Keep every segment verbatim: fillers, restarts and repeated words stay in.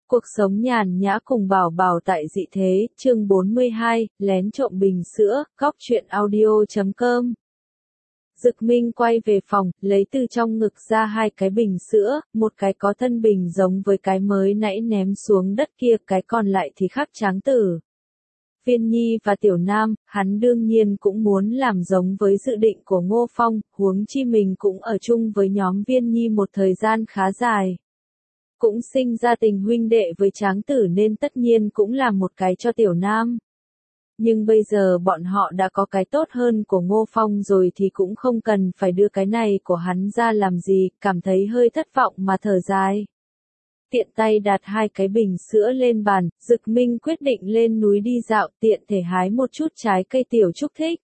Cuộc sống nhàn nhã cùng Bảo Bảo tại dị thế, chương bốn mươi hai, lén trộm bình sữa, góc truyện audio chấm com. Dực Minh quay về phòng, lấy từ trong ngực ra hai cái bình sữa, một cái có thân bình giống với cái mới nãy ném xuống đất kia, cái còn lại thì khắc tráng tử. Viên Nhi và Tiểu Nam, hắn đương nhiên cũng muốn làm giống với dự định của Ngô Phong, huống chi mình cũng ở chung với nhóm Viên Nhi một thời gian khá dài. Cũng sinh ra tình huynh đệ với tráng tử nên tất nhiên cũng làm một cái cho Tiểu Nam. Nhưng bây giờ bọn họ đã có cái tốt hơn của Ngô Phong rồi thì cũng không cần phải đưa cái này của hắn ra làm gì, cảm thấy hơi thất vọng mà thở dài. Tiện tay đặt hai cái bình sữa lên bàn, Dực Minh quyết định lên núi đi dạo, tiện thể hái một chút trái cây Tiểu Trúc thích.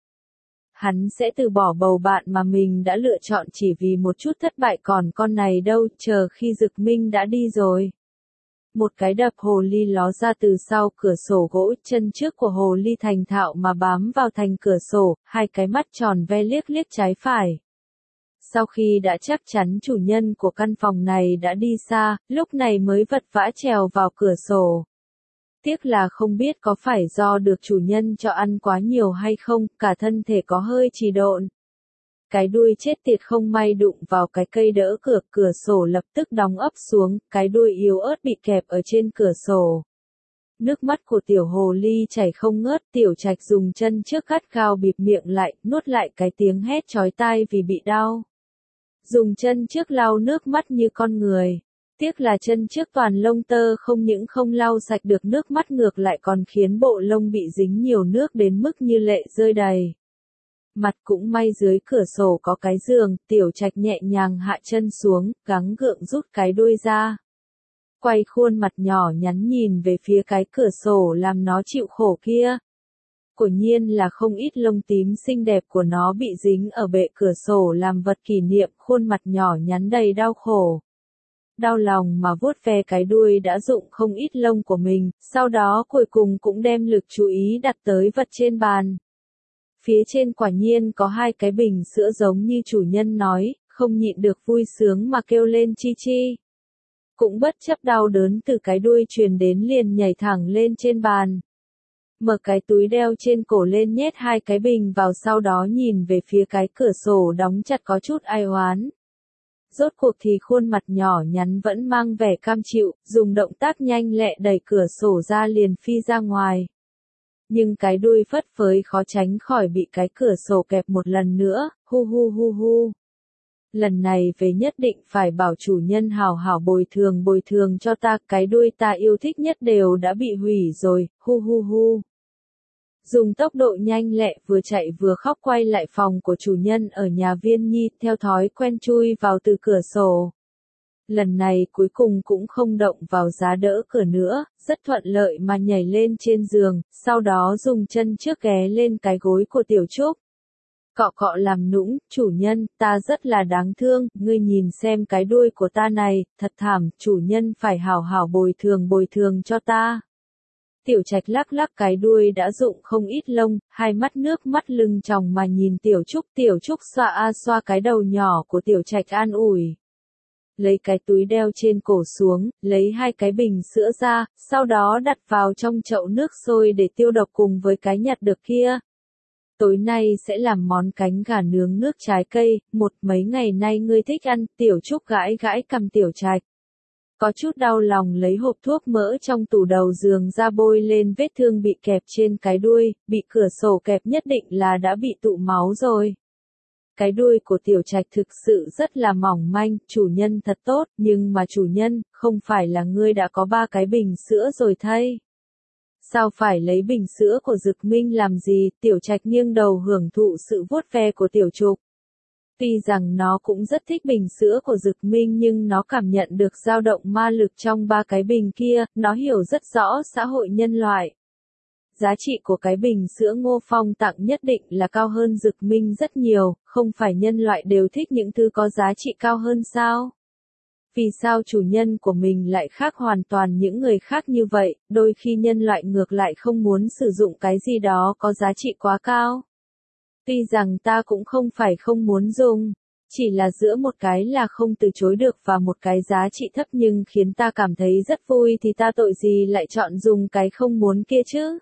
Hắn sẽ từ bỏ bầu bạn mà mình đã lựa chọn chỉ vì một chút thất bại, còn con này đâu, chờ khi Dực Minh đã đi rồi. Một cái đập hồ ly ló ra từ sau cửa sổ gỗ, chân trước của hồ ly thành thạo mà bám vào thành cửa sổ, hai cái mắt tròn ve liếc liếc trái phải. Sau khi đã chắc chắn chủ nhân của căn phòng này đã đi xa, lúc này mới vật vã trèo vào cửa sổ. Tiếc là không biết có phải do được chủ nhân cho ăn quá nhiều hay không, cả thân thể có hơi trì độn. Cái đuôi chết tiệt không may đụng vào cái cây đỡ cửa, cửa sổ lập tức đóng ấp xuống, cái đuôi yếu ớt bị kẹp ở trên cửa sổ. Nước mắt của tiểu hồ ly chảy không ngớt, Tiểu Trạch dùng chân trước gắt gao bịt miệng lại, nuốt lại cái tiếng hét chói tai vì bị đau. Dùng chân trước lau nước mắt như con người. Tiếc là chân trước toàn lông tơ, không những không lau sạch được nước mắt ngược lại còn khiến bộ lông bị dính nhiều nước đến mức như lệ rơi đầy. Mặt cũng may dưới cửa sổ có cái giường, Tiểu Trạch nhẹ nhàng hạ chân xuống, gắng gượng rút cái đuôi ra. Quay khuôn mặt nhỏ nhắn nhìn về phía cái cửa sổ làm nó chịu khổ kia. Quả nhiên là không ít lông tím xinh đẹp của nó bị dính ở bệ cửa sổ làm vật kỷ niệm, khuôn mặt nhỏ nhắn đầy đau khổ. Đau lòng mà vuốt ve cái đuôi đã rụng không ít lông của mình, sau đó cuối cùng cũng đem lực chú ý đặt tới vật trên bàn. Phía trên quả nhiên có hai cái bình sữa giống như chủ nhân nói, không nhịn được vui sướng mà kêu lên chi chi. Cũng bất chấp đau đớn từ cái đuôi truyền đến liền nhảy thẳng lên trên bàn. Mở cái túi đeo trên cổ lên nhét hai cái bình vào, sau đó nhìn về phía cái cửa sổ đóng chặt có chút ai oán. Rốt cuộc thì khuôn mặt nhỏ nhắn vẫn mang vẻ cam chịu, dùng động tác nhanh lẹ đẩy cửa sổ ra liền phi ra ngoài. Nhưng cái đuôi phất phới khó tránh khỏi bị cái cửa sổ kẹp một lần nữa, hu hu hu hu. Lần này về nhất định phải bảo chủ nhân hào hảo bồi thường bồi thường cho ta, cái đuôi ta yêu thích nhất đều đã bị hủy rồi, hu hu hu. Dùng tốc độ nhanh lẹ vừa chạy vừa khóc quay lại phòng của chủ nhân ở nhà Viên Nhi, theo thói quen chui vào từ cửa sổ. Lần này cuối cùng cũng không động vào giá đỡ cửa nữa, rất thuận lợi mà nhảy lên trên giường, sau đó dùng chân trước ghé lên cái gối của Tiểu Trúc. Cọ cọ làm nũng, chủ nhân, ta rất là đáng thương, ngươi nhìn xem cái đuôi của ta này, thật thảm, chủ nhân phải hảo hảo bồi thường bồi thường cho ta. Tiểu Trạch lắc lắc cái đuôi đã rụng không ít lông, hai mắt nước mắt lưng tròng mà nhìn Tiểu Trúc. Tiểu Trúc xoa a xoa cái đầu nhỏ của Tiểu Trạch an ủi. Lấy cái túi đeo trên cổ xuống, lấy hai cái bình sữa ra, sau đó đặt vào trong chậu nước sôi để tiêu độc cùng với cái nhặt được kia. Tối nay sẽ làm món cánh gà nướng nước trái cây, một mấy ngày nay ngươi thích ăn, Tiểu Trúc gãi gãi cằm Tiểu Trạch. Có chút đau lòng lấy hộp thuốc mỡ trong tủ đầu giường ra bôi lên vết thương bị kẹp trên cái đuôi, bị cửa sổ kẹp nhất định là đã bị tụ máu rồi. Cái đuôi của Tiểu Trạch thực sự rất là mỏng manh, chủ nhân thật tốt, nhưng mà chủ nhân, không phải là ngươi đã có ba cái bình sữa rồi thay. Sao phải lấy bình sữa của Dực Minh làm gì? Tiểu Trạch nghiêng đầu hưởng thụ sự vuốt ve của Tiểu Trục. Tuy rằng nó cũng rất thích bình sữa của Dực Minh nhưng nó cảm nhận được dao động ma lực trong ba cái bình kia, nó hiểu rất rõ xã hội nhân loại. Giá trị của cái bình sữa Ngô Phong tặng nhất định là cao hơn Dực Minh rất nhiều, không phải nhân loại đều thích những thứ có giá trị cao hơn sao? Vì sao chủ nhân của mình lại khác hoàn toàn những người khác như vậy, đôi khi nhân loại ngược lại không muốn sử dụng cái gì đó có giá trị quá cao? Tuy rằng ta cũng không phải không muốn dùng, Chỉ là giữa một cái là không từ chối được và một cái giá trị thấp nhưng khiến ta cảm thấy rất vui thì ta tội gì lại chọn dùng cái không muốn kia chứ.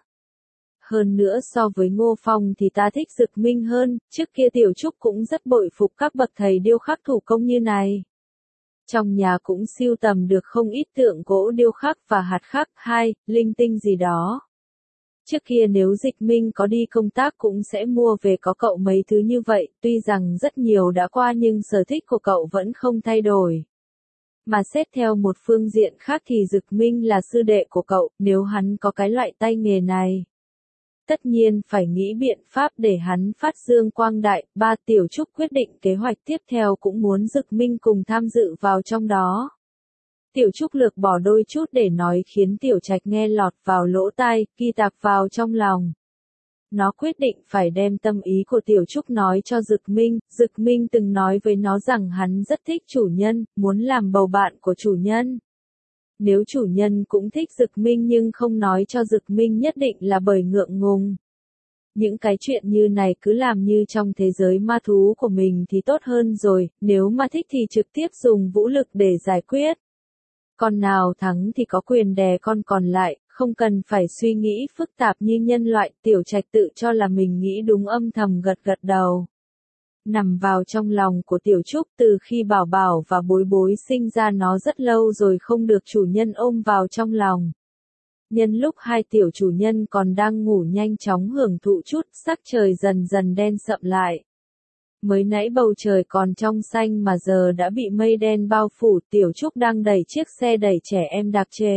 Hơn nữa so với Ngô Phong thì ta thích Dực Minh hơn, trước kia Tiểu Trúc cũng rất bội phục các bậc thầy điêu khắc thủ công như này. Trong nhà cũng sưu tầm được không ít tượng gỗ điêu khắc và hạt khắc, hai, linh tinh gì đó. Trước kia nếu Dịch Minh có đi công tác cũng sẽ mua về có cậu mấy thứ như vậy, tuy rằng rất nhiều đã qua nhưng sở thích của cậu vẫn không thay đổi. Mà xét theo một phương diện khác thì Dực Minh là sư đệ của cậu, nếu hắn có cái loại tay nghề này. Tất nhiên phải nghĩ biện pháp để hắn phát dương quang đại, ba Tiểu Trúc quyết định kế hoạch tiếp theo cũng muốn Dực Minh cùng tham dự vào trong đó. Tiểu Trúc lược bỏ đôi chút để nói khiến Tiểu Trạch nghe lọt vào lỗ tai, ghi tạc vào trong lòng. Nó quyết định phải đem tâm ý của Tiểu Trúc nói cho Dực Minh, Dực Minh từng nói với nó rằng hắn rất thích chủ nhân, muốn làm bầu bạn của chủ nhân. Nếu chủ nhân cũng thích Dực Minh nhưng không nói cho Dực Minh nhất định là bởi ngượng ngùng. Những cái chuyện như này cứ làm như trong thế giới ma thú của mình thì tốt hơn rồi, nếu mà thích thì trực tiếp dùng vũ lực để giải quyết. Con nào thắng thì có quyền đè con còn lại, không cần phải suy nghĩ phức tạp như nhân loại. Tiểu Trạch tự cho là mình nghĩ đúng âm thầm gật gật đầu. Nằm vào trong lòng của Tiểu Trúc từ khi Bảo Bảo và Bối Bối sinh ra nó rất lâu rồi không được chủ nhân ôm vào trong lòng. Nhân lúc hai tiểu chủ nhân còn đang ngủ nhanh chóng hưởng thụ chút, sắc trời dần dần đen sậm lại. Mới nãy bầu trời còn trong xanh mà giờ đã bị mây đen bao phủ. Tiểu Trúc đang đẩy chiếc xe đẩy trẻ em đặc chế.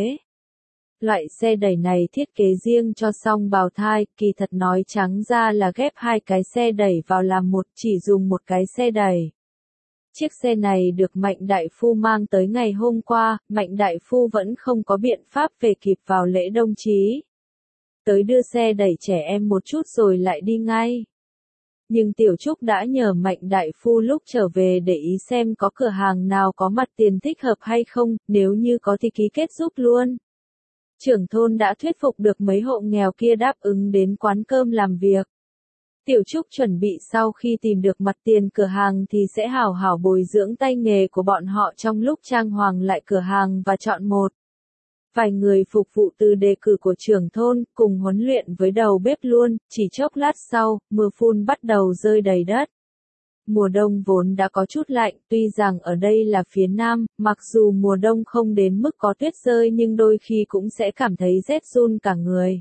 Loại xe đẩy này thiết kế riêng cho song bào thai, kỳ thật nói trắng ra là ghép hai cái xe đẩy vào làm một, chỉ dùng một cái xe đẩy. Chiếc xe này được Mạnh Đại Phu mang tới ngày hôm qua, Mạnh Đại Phu vẫn không có biện pháp về kịp vào lễ đồng chí. Tới đưa xe đẩy trẻ em một chút rồi lại đi ngay. Nhưng Tiểu Trúc đã nhờ Mạnh Đại Phu lúc trở về để ý xem có cửa hàng nào có mặt tiền thích hợp hay không, nếu như có thì ký kết giúp luôn. Trưởng thôn đã thuyết phục được mấy hộ nghèo kia đáp ứng đến quán cơm làm việc. Tiểu Trúc chuẩn bị sau khi tìm được mặt tiền cửa hàng thì sẽ hảo hảo bồi dưỡng tay nghề của bọn họ trong lúc trang hoàng lại cửa hàng và chọn một vài người phục vụ từ đề cử của trưởng thôn, cùng huấn luyện với đầu bếp luôn. Chỉ chốc lát sau, mưa phùn bắt đầu rơi đầy đất. Mùa đông vốn đã có chút lạnh, tuy rằng ở đây là phía Nam, mặc dù mùa đông không đến mức có tuyết rơi nhưng đôi khi cũng sẽ cảm thấy rét run cả người.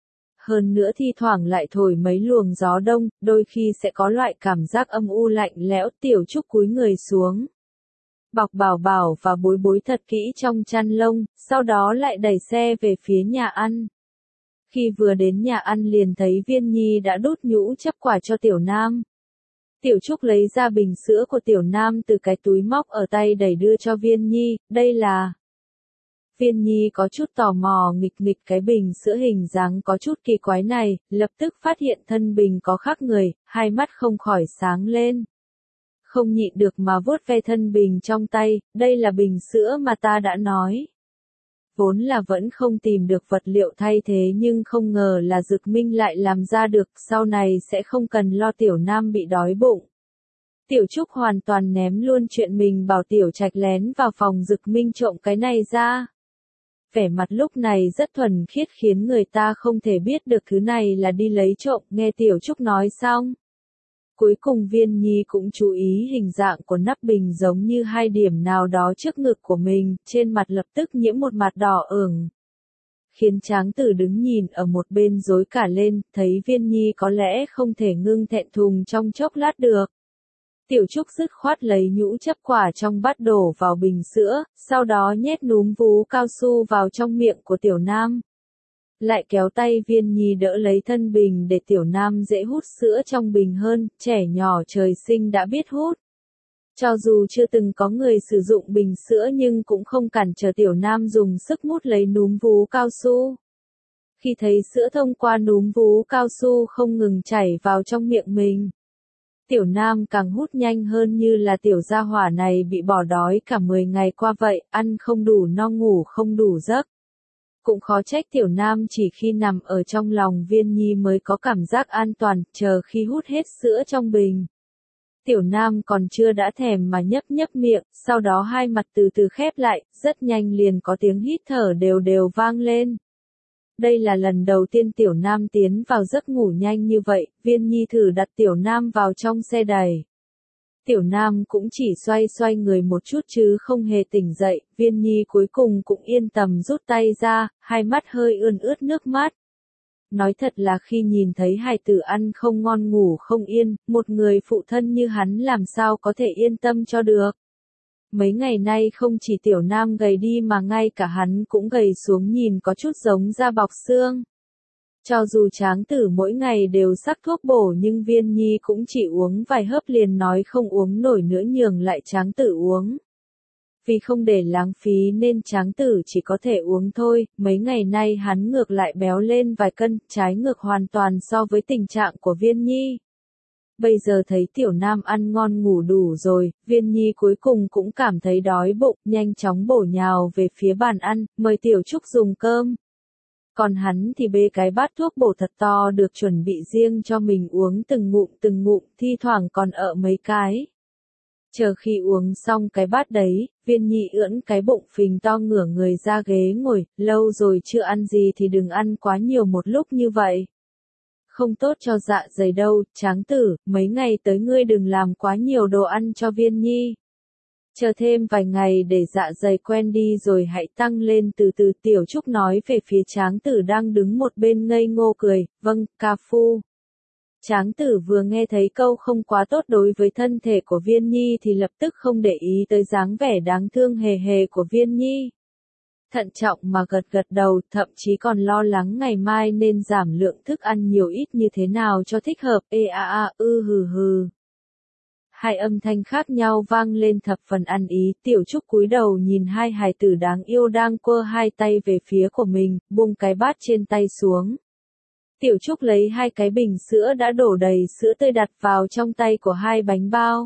Hơn nữa thi thoảng lại thổi mấy luồng gió đông, đôi khi sẽ có loại cảm giác âm u lạnh lẽo. Tiểu Trúc cúi người xuống, bọc Bảo Bảo và Bối Bối thật kỹ trong chăn lông, sau đó lại đẩy xe về phía nhà ăn. Khi vừa đến nhà ăn liền thấy Viên Nhi đã đút nhũ chấp quả cho Tiểu Nam. Tiểu Trúc lấy ra bình sữa của Tiểu Nam từ cái túi móc ở tay đẩy đưa cho Viên Nhi, đây là... Viên Nhi có chút tò mò nghịch nghịch cái bình sữa hình dáng có chút kỳ quái này, lập tức phát hiện thân bình có khác người, hai mắt không khỏi sáng lên. Không nhịn được mà vuốt ve thân bình trong tay, đây là bình sữa mà ta đã nói. Vốn là vẫn không tìm được vật liệu thay thế nhưng không ngờ là Dực Minh lại làm ra được, sau này sẽ không cần lo Tiểu Nam bị đói bụng. Tiểu Trúc hoàn toàn ném luôn chuyện mình bảo Tiểu Trạch lén vào phòng Dực Minh trộm cái này ra. Vẻ mặt lúc này rất thuần khiết khiến người ta không thể biết được thứ này là đi lấy trộm. Nghe Tiểu Trúc nói xong, cuối cùng Viên Nhi cũng chú ý hình dạng của nắp bình giống như hai điểm nào đó trước ngực của mình, trên mặt lập tức nhiễm một mặt đỏ ửng. Khiến Tráng Tử đứng nhìn ở một bên rối cả lên, thấy Viên Nhi có lẽ không thể ngưng thẹn thùng trong chốc lát được. Tiểu Trúc dứt khoát lấy nhũ chấp quả trong bát đổ vào bình sữa, sau đó nhét núm vú cao su vào trong miệng của Tiểu Nam. Lại kéo tay Viên Nhi đỡ lấy thân bình để Tiểu Nam dễ hút sữa trong bình hơn, trẻ nhỏ trời sinh đã biết hút. Cho dù chưa từng có người sử dụng bình sữa nhưng cũng không cản trở Tiểu Nam dùng sức mút lấy núm vú cao su. Khi thấy sữa thông qua núm vú cao su không ngừng chảy vào trong miệng mình, Tiểu Nam càng hút nhanh hơn, như là tiểu gia hỏa này bị bỏ đói cả mười ngày qua vậy, ăn không đủ no ngủ không đủ giấc. Cũng khó trách Tiểu Nam chỉ khi nằm ở trong lòng Viên Nhi mới có cảm giác an toàn, chờ khi hút hết sữa trong bình. Tiểu Nam còn chưa đã thèm mà nhấp nhấp miệng, sau đó hai mặt từ từ khép lại, rất nhanh liền có tiếng hít thở đều đều vang lên. Đây là lần đầu tiên Tiểu Nam tiến vào giấc ngủ nhanh như vậy, Viên Nhi thử đặt Tiểu Nam vào trong xe đẩy. Tiểu Nam cũng chỉ xoay xoay người một chút chứ không hề tỉnh dậy, Viên Nhi cuối cùng cũng yên tâm rút tay ra, hai mắt hơi ươn ướt nước mắt. Nói thật là khi nhìn thấy hài tử ăn không ngon ngủ không yên, một người phụ thân như hắn làm sao có thể yên tâm cho được. Mấy ngày nay không chỉ Tiểu Nam gầy đi mà ngay cả hắn cũng gầy xuống nhìn có chút giống da bọc xương. Cho dù Tráng Tử mỗi ngày đều sắc thuốc bổ nhưng Viên Nhi cũng chỉ uống vài hớp liền nói không uống nổi nữa nhường lại Tráng Tử uống. Vì không để lãng phí nên Tráng Tử chỉ có thể uống thôi, mấy ngày nay hắn ngược lại béo lên vài cân, trái ngược hoàn toàn so với tình trạng của Viên Nhi. Bây giờ thấy Tiểu Nam ăn ngon ngủ đủ rồi, Viên Nhi cuối cùng cũng cảm thấy đói bụng, nhanh chóng bổ nhào về phía bàn ăn, mời Tiểu Trúc dùng cơm. Còn hắn thì bê cái bát thuốc bổ thật to được chuẩn bị riêng cho mình uống từng ngụm từng ngụm, thi thoảng còn ợ mấy cái. Chờ khi uống xong cái bát đấy, Viên Nhi ưỡn cái bụng phình to ngửa người ra ghế ngồi, lâu rồi chưa ăn gì thì đừng ăn quá nhiều một lúc như vậy. Không tốt cho dạ dày đâu, Tráng Tử, mấy ngày tới ngươi đừng làm quá nhiều đồ ăn cho Viên Nhi. Chờ thêm vài ngày để dạ dày quen đi rồi hãy tăng lên từ từ. Tiểu Trúc nói về phía Tráng Tử đang đứng một bên ngây ngô cười, vâng, ca phu. Tráng Tử vừa nghe thấy câu không quá tốt đối với thân thể của Viên Nhi thì lập tức không để ý tới dáng vẻ đáng thương hề hề của Viên Nhi. Thận trọng mà gật gật đầu, thậm chí còn lo lắng ngày mai nên giảm lượng thức ăn nhiều ít như thế nào cho thích hợp, ê a a, ư hừ hừ. Hai âm thanh khác nhau vang lên thập phần ăn ý, Tiểu Trúc cúi đầu nhìn hai hài tử đáng yêu đang quơ hai tay về phía của mình, buông cái bát trên tay xuống. Tiểu Trúc lấy hai cái bình sữa đã đổ đầy sữa tươi đặt vào trong tay của hai bánh bao.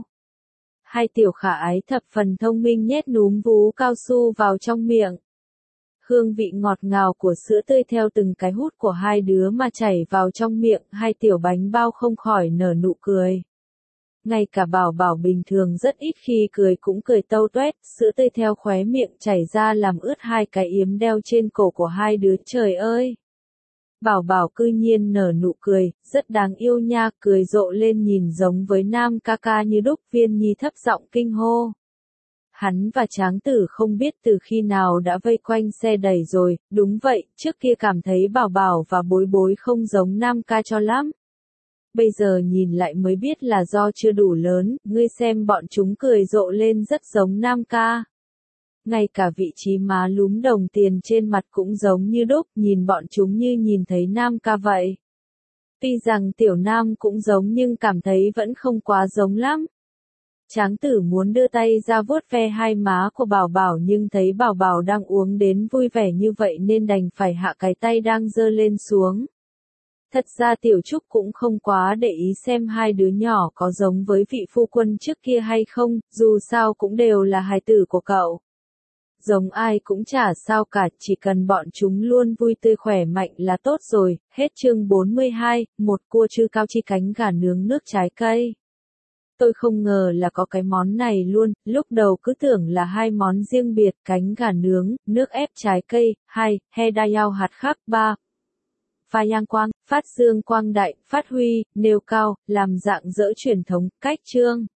Hai tiểu khả ái thập phần thông minh nhét núm vú cao su vào trong miệng. Hương vị ngọt ngào của sữa tươi theo từng cái hút của hai đứa mà chảy vào trong miệng, hai tiểu bánh bao không khỏi nở nụ cười. Ngay cả Bảo Bảo bình thường rất ít khi cười cũng cười tâu tuét, sữa tươi theo khóe miệng chảy ra làm ướt hai cái yếm đeo trên cổ của hai đứa, trời ơi. Bảo Bảo cư nhiên nở nụ cười, rất đáng yêu nha, cười rộ lên nhìn giống với Nam ca ca như đúc. Viên Nhi thấp giọng kinh hô. Hắn và Tráng Tử không biết từ khi nào đã vây quanh xe đẩy rồi, đúng vậy, trước kia cảm thấy Bảo Bảo và Bối Bối không giống Nam ca cho lắm. Bây giờ nhìn lại mới biết là do chưa đủ lớn, ngươi xem bọn chúng cười rộ lên rất giống Nam ca. Ngay cả vị trí má lúm đồng tiền trên mặt cũng giống như đúc, nhìn bọn chúng như nhìn thấy Nam ca vậy. Tuy rằng Tiểu Nam cũng giống nhưng cảm thấy vẫn không quá giống lắm. Tráng Tử muốn đưa tay ra vuốt ve hai má của Bảo Bảo nhưng thấy Bảo Bảo đang uống đến vui vẻ như vậy nên đành phải hạ cái tay đang giơ lên xuống. Thật ra Tiểu Trúc cũng không quá để ý xem hai đứa nhỏ có giống với vị phu quân trước kia hay không, dù sao cũng đều là hài tử của cậu. Giống ai cũng chả sao cả, chỉ cần bọn chúng luôn vui tươi khỏe mạnh là tốt rồi. Hết chương bốn mươi hai, một cua trư cao chi cánh gà nướng nước trái cây. Tôi không ngờ là có cái món này luôn, lúc đầu cứ tưởng là hai món riêng biệt, cánh gà nướng, nước ép trái cây, hai, he đa yao hạt khắc, ba. Pha nhang quang, phát dương quang đại, phát huy, nêu cao, làm dạng dỡ truyền thống, cách chương.